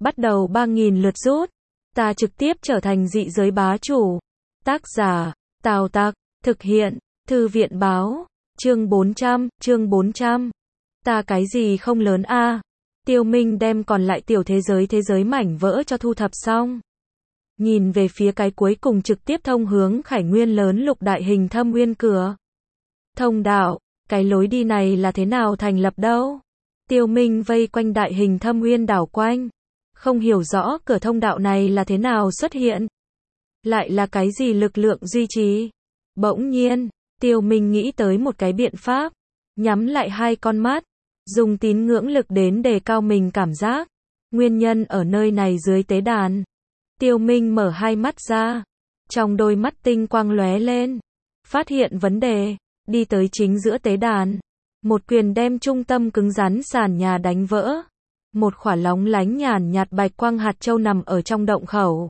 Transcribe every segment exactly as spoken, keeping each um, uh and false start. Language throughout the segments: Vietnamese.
bắt đầu ba nghìn lượt rút. Ta trực tiếp trở thành dị giới bá chủ. Tác giả, Tào Tặc, thực hiện, Thư viện báo, chương bốn trăm, chương bốn trăm. Ta cái gì không lớn a? Tiêu Minh đem còn lại tiểu thế giới thế giới mảnh vỡ cho thu thập xong. Nhìn về phía cái cuối cùng trực tiếp thông hướng Khải Nguyên lớn lục đại hình thâm nguyên cửa. Thông đạo, cái lối đi này là thế nào thành lập đâu? Tiêu Minh vây quanh đại hình thâm nguyên đảo quanh. Không hiểu rõ cửa thông đạo này là thế nào xuất hiện. Lại là cái gì lực lượng duy trì? Bỗng nhiên, Tiêu Minh nghĩ tới một cái biện pháp. Nhắm lại hai con mắt. Dùng tín ngưỡng lực đến đề cao mình cảm giác. Nguyên nhân ở nơi này dưới tế đàn. Tiêu Minh mở hai mắt ra. Trong đôi mắt tinh quang lóe lên. Phát hiện vấn đề. Đi tới chính giữa tế đàn. Một quyền đem trung tâm cứng rắn sàn nhà đánh vỡ. Một khỏa lóng lánh nhàn nhạt bạch quang hạt châu nằm ở trong động khẩu.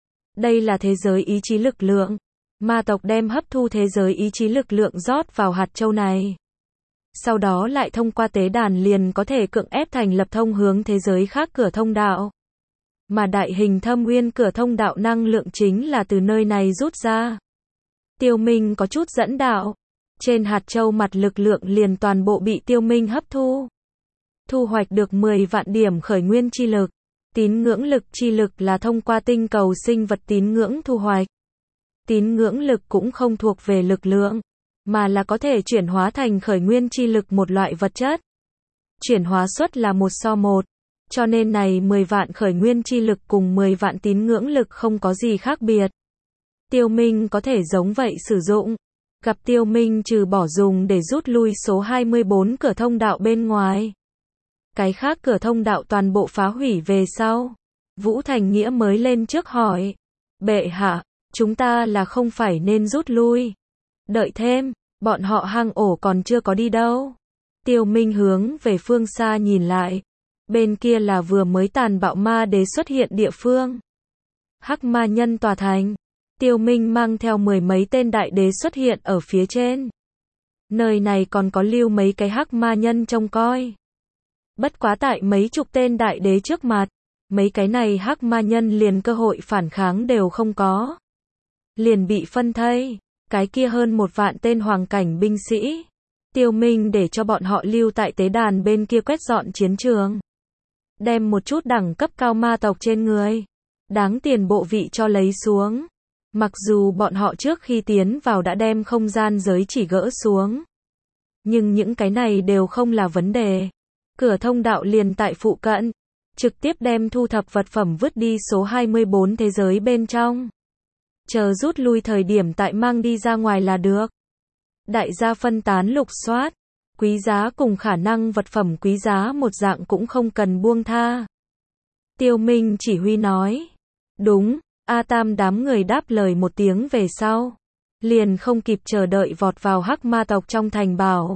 Đây là thế giới ý chí lực lượng. Ma tộc đem hấp thu thế giới ý chí lực lượng rót vào hạt châu này. Sau đó lại thông qua tế đàn liền có thể cưỡng ép thành lập thông hướng thế giới khác cửa thông đạo. Mà đại hình thâm nguyên cửa thông đạo năng lượng chính là từ nơi này rút ra. Tiêu Minh có chút dẫn đạo. Trên hạt châu mặt lực lượng liền toàn bộ bị Tiêu Minh hấp thu. Thu hoạch được mười vạn điểm khởi nguyên chi lực. Tín ngưỡng lực chi lực là thông qua tinh cầu sinh vật tín ngưỡng thu hoạch. Tín ngưỡng lực cũng không thuộc về lực lượng, mà là có thể chuyển hóa thành khởi nguyên chi lực một loại vật chất. Chuyển hóa suất là một so một, cho nên này mười vạn khởi nguyên chi lực cùng mười vạn tín ngưỡng lực không có gì khác biệt. Tiêu Minh có thể giống vậy sử dụng. Gặp Tiêu Minh trừ bỏ dùng để rút lui số hai mươi bốn cửa thông đạo bên ngoài. Cái khác cửa thông đạo toàn bộ phá hủy về sau. Vũ Thành Nghĩa mới lên trước hỏi. Bệ hạ, chúng ta là không phải nên rút lui. Đợi thêm, bọn họ hang ổ còn chưa có đi đâu. Tiêu Minh hướng về phương xa nhìn lại. Bên kia là vừa mới tàn bạo ma đế xuất hiện địa phương. Hắc ma nhân tòa thành. Tiêu Minh mang theo mười mấy tên đại đế xuất hiện ở phía trên. Nơi này còn có lưu mấy cái hắc ma nhân trông coi. Bất quá tại mấy chục tên đại đế trước mặt, mấy cái này hắc ma nhân liền cơ hội phản kháng đều không có. Liền bị phân thây, cái kia hơn một vạn tên hoàng cảnh binh sĩ. Tiêu Minh để cho bọn họ lưu tại tế đàn bên kia quét dọn chiến trường. Đem một chút đẳng cấp cao ma tộc trên người. Đáng tiền bộ vị cho lấy xuống. Mặc dù bọn họ trước khi tiến vào đã đem không gian giới chỉ gỡ xuống. Nhưng những cái này đều không là vấn đề. Cửa thông đạo liền tại phụ cận. Trực tiếp đem thu thập vật phẩm vứt đi số hai mươi bốn thế giới bên trong. Chờ rút lui thời điểm tại mang đi ra ngoài là được. Đại gia phân tán lục soát. Quý giá cùng khả năng vật phẩm quý giá một dạng cũng không cần buông tha. Tiêu Minh chỉ huy nói. Đúng. A Tam đám người đáp lời một tiếng về sau. Liền không kịp chờ đợi vọt vào hắc ma tộc trong thành bảo.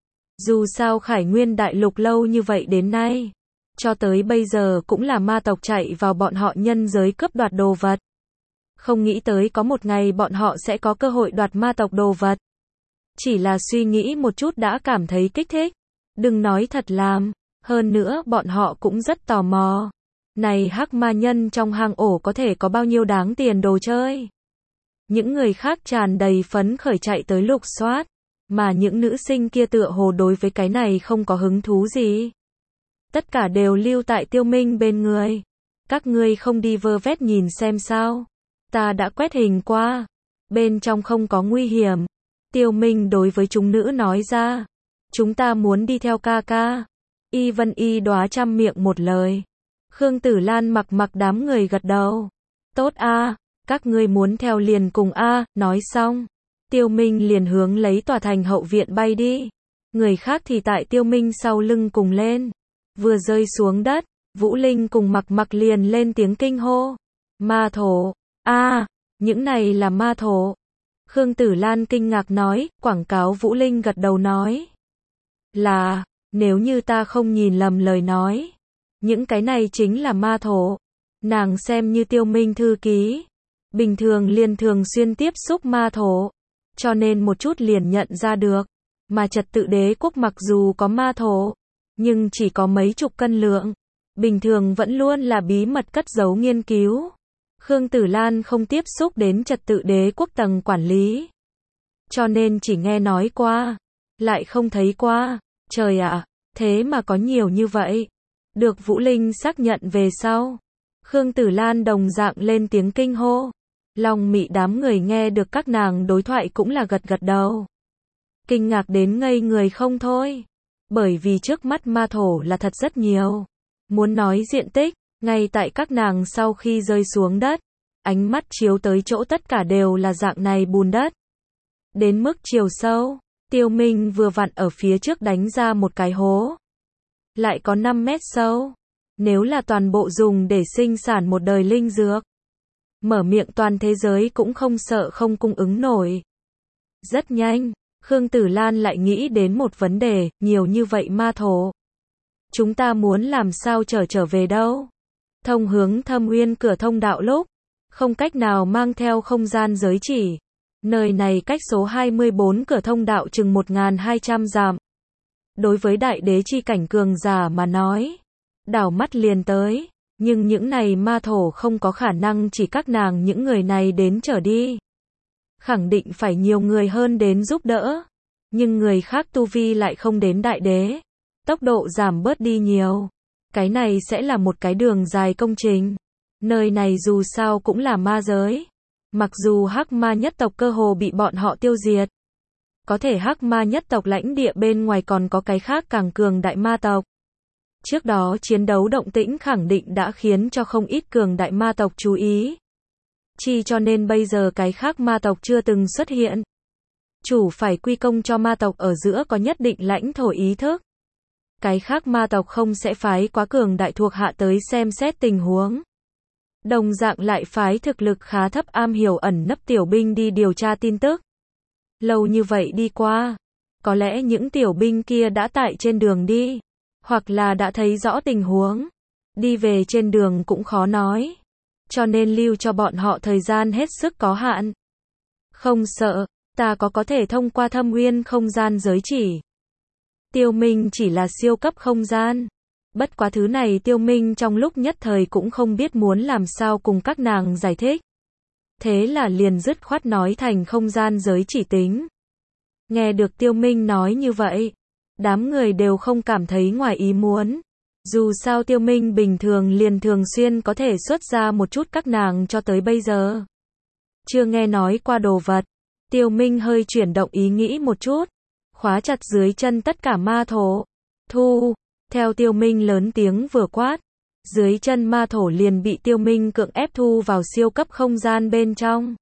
Dù sao Khải Nguyên đại lục lâu như vậy đến nay. Cho tới bây giờ cũng là ma tộc chạy vào bọn họ nhân giới cướp đoạt đồ vật. Không nghĩ tới có một ngày bọn họ sẽ có cơ hội đoạt ma tộc đồ vật. Chỉ là suy nghĩ một chút đã cảm thấy kích thích. Đừng nói thật làm. Hơn nữa bọn họ cũng rất tò mò. Này hắc ma nhân trong hang ổ có thể có bao nhiêu đáng tiền đồ chơi. Những người khác tràn đầy phấn khởi chạy tới lục soát. Mà những nữ sinh kia tựa hồ đối với cái này không có hứng thú gì. Tất cả đều lưu tại Tiêu Minh bên người. Các ngươi không đi vơ vét nhìn xem sao. Ta đã quét hình qua. Bên trong không có nguy hiểm. Tiêu Minh đối với chúng nữ nói ra. Chúng ta muốn đi theo ca ca. Y Vân Y Đóa trăm miệng một lời. Khương Tử Lan mặc mặc đám người gật đầu. Tốt a, các ngươi muốn theo liền cùng a, nói xong. Tiêu Minh liền hướng lấy tòa thành hậu viện bay đi. Người khác thì tại Tiêu Minh sau lưng cùng lên. Vừa rơi xuống đất, Vũ Linh cùng mặc mặc liền lên tiếng kinh hô. Ma thổ, a, những này là ma thổ. Khương Tử Lan kinh ngạc nói, quảng cáo Vũ Linh gật đầu nói. Là, nếu như ta không nhìn lầm lời nói. Những cái này chính là ma thổ. Nàng xem như Tiêu Minh thư ký. Bình thường liền thường xuyên tiếp xúc ma thổ. Cho nên một chút liền nhận ra được. Mà trật tự đế quốc mặc dù có ma thổ. Nhưng chỉ có mấy chục cân lượng. bình thường vẫn luôn là bí mật cất giấu nghiên cứu. Khương Tử Lan không tiếp xúc đến trật tự đế quốc tầng quản lý. Cho nên chỉ nghe nói qua, lại không thấy qua. Trời ạ, thế mà có nhiều như vậy. Được Vũ Linh xác nhận về sau. Khương Tử Lan đồng dạng lên tiếng kinh hô. Long Mị đám người nghe được các nàng đối thoại cũng là gật gật đầu. Kinh ngạc đến ngây người không thôi. Bởi vì trước mắt ma thổ là thật rất nhiều. Muốn nói diện tích, ngay tại các nàng sau khi rơi xuống đất, ánh mắt chiếu tới chỗ tất cả đều là dạng này bùn đất. Đến mức chiều sâu, Tiêu Minh vừa vặn ở phía trước đánh ra một cái hố. Lại có năm mét sâu. Nếu là toàn bộ dùng để sinh sản một đời linh dược, mở miệng toàn thế giới cũng không sợ không cung ứng nổi. Rất nhanh, Khương Tử Lan lại nghĩ đến một vấn đề, nhiều như vậy ma thổ. Chúng ta muốn làm sao trở trở về đâu? Thông hướng Thâm Uyên cửa thông đạo lúc, không cách nào mang theo không gian giới chỉ. Nơi này cách số hai mươi bốn cửa thông đạo chừng một nghìn hai trăm dặm. Đối với đại đế chi cảnh cường giả mà nói, đảo mắt liền tới, nhưng những này ma thổ không có khả năng chỉ các nàng những người này đến trở đi. Khẳng định phải nhiều người hơn đến giúp đỡ, nhưng người khác tu vi lại không đến đại đế, tốc độ giảm bớt đi nhiều. Cái này sẽ là một cái đường dài công trình. Nơi này dù sao cũng là ma giới. Mặc dù hắc ma nhất tộc cơ hồ bị bọn họ tiêu diệt, có thể hắc ma nhất tộc lãnh địa bên ngoài còn có cái khác càng cường đại ma tộc. Trước đó chiến đấu động tĩnh khẳng định đã khiến cho không ít cường đại ma tộc chú ý. Chi cho nên bây giờ cái khác ma tộc chưa từng xuất hiện. Chủ phải quy công cho ma tộc ở giữa có nhất định lãnh thổ ý thức. Cái khác ma tộc không sẽ phái quá cường đại thuộc hạ tới xem xét tình huống. Đồng dạng lại phái thực lực khá thấp am hiểu ẩn nấp tiểu binh đi điều tra tin tức. Lâu như vậy đi qua, có lẽ những tiểu binh kia đã tại trên đường đi, hoặc là đã thấy rõ tình huống. Đi về trên đường cũng khó nói, cho nên lưu cho bọn họ thời gian hết sức có hạn. Không sợ, ta có có thể thông qua Thâm Uyên không gian giới chỉ. Tiêu Minh chỉ là siêu cấp không gian. Bất quá thứ này Tiêu Minh trong lúc nhất thời cũng không biết muốn làm sao cùng các nàng giải thích. Thế là liền dứt khoát nói thành không gian giới chỉ tính. Nghe được Tiêu Minh nói như vậy, đám người đều không cảm thấy ngoài ý muốn. Dù sao Tiêu Minh bình thường liền thường xuyên có thể xuất ra một chút các nàng cho tới bây giờ. Chưa nghe nói qua đồ vật. Tiêu Minh hơi chuyển động ý nghĩ một chút. Khóa chặt dưới chân tất cả ma thổ. Thu. Theo Tiêu Minh lớn tiếng vừa quát. Dưới chân ma thổ liền bị Tiêu Minh cưỡng ép thu vào siêu cấp không gian bên trong.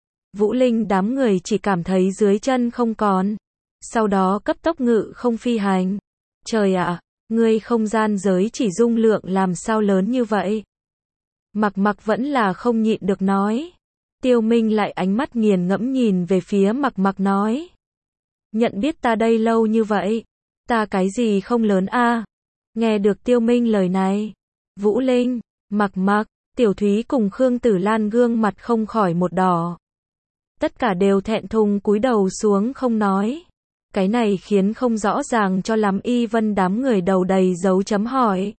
Vũ Linh đám người chỉ cảm thấy dưới chân không còn. Sau đó cấp tốc ngự không phi hành. Trời ạ, ngươi không gian giới chỉ dung lượng làm sao lớn như vậy? Mặc mặc vẫn là không nhịn được nói. Tiêu Minh lại ánh mắt nghiền ngẫm nhìn về phía mặc mặc nói. Nhận biết ta đây lâu như vậy, ta cái gì không lớn a? Nghe được Tiêu Minh lời này, Vũ Linh, Mặc Mặc, Tiểu Thúy cùng Khương Tử Lan gương mặt không khỏi một đỏ. Tất cả đều thẹn thùng cúi đầu xuống không nói. Cái này khiến không rõ ràng cho lắm Y Vân đám người đầu đầy dấu chấm hỏi.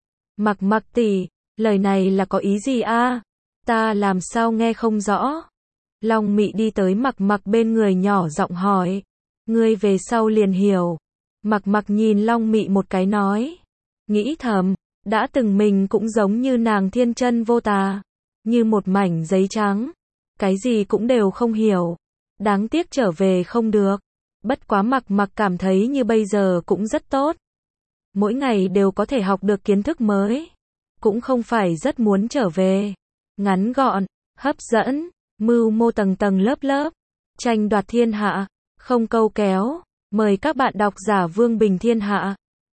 Mặc Mặc tỷ, lời này là có ý gì a? Ta làm sao nghe không rõ? Long Mị đi tới Mặc Mặc bên người nhỏ giọng hỏi. Ngươi về sau liền hiểu. Mặc Mặc nhìn Long Mị một cái nói. Nghĩ thầm, đã từng mình cũng giống như nàng thiên chân vô tà. Như một mảnh giấy trắng. Cái gì cũng đều không hiểu. Đáng tiếc trở về không được. Bất quá Mặc Mặc cảm thấy như bây giờ cũng rất tốt. Mỗi ngày đều có thể học được kiến thức mới. Cũng không phải rất muốn trở về. Ngắn gọn, hấp dẫn, mưu mô tầng tầng lớp lớp. Tranh đoạt thiên hạ, không câu kéo. Mời các bạn đọc giả Vương Bình Thiên Hạ.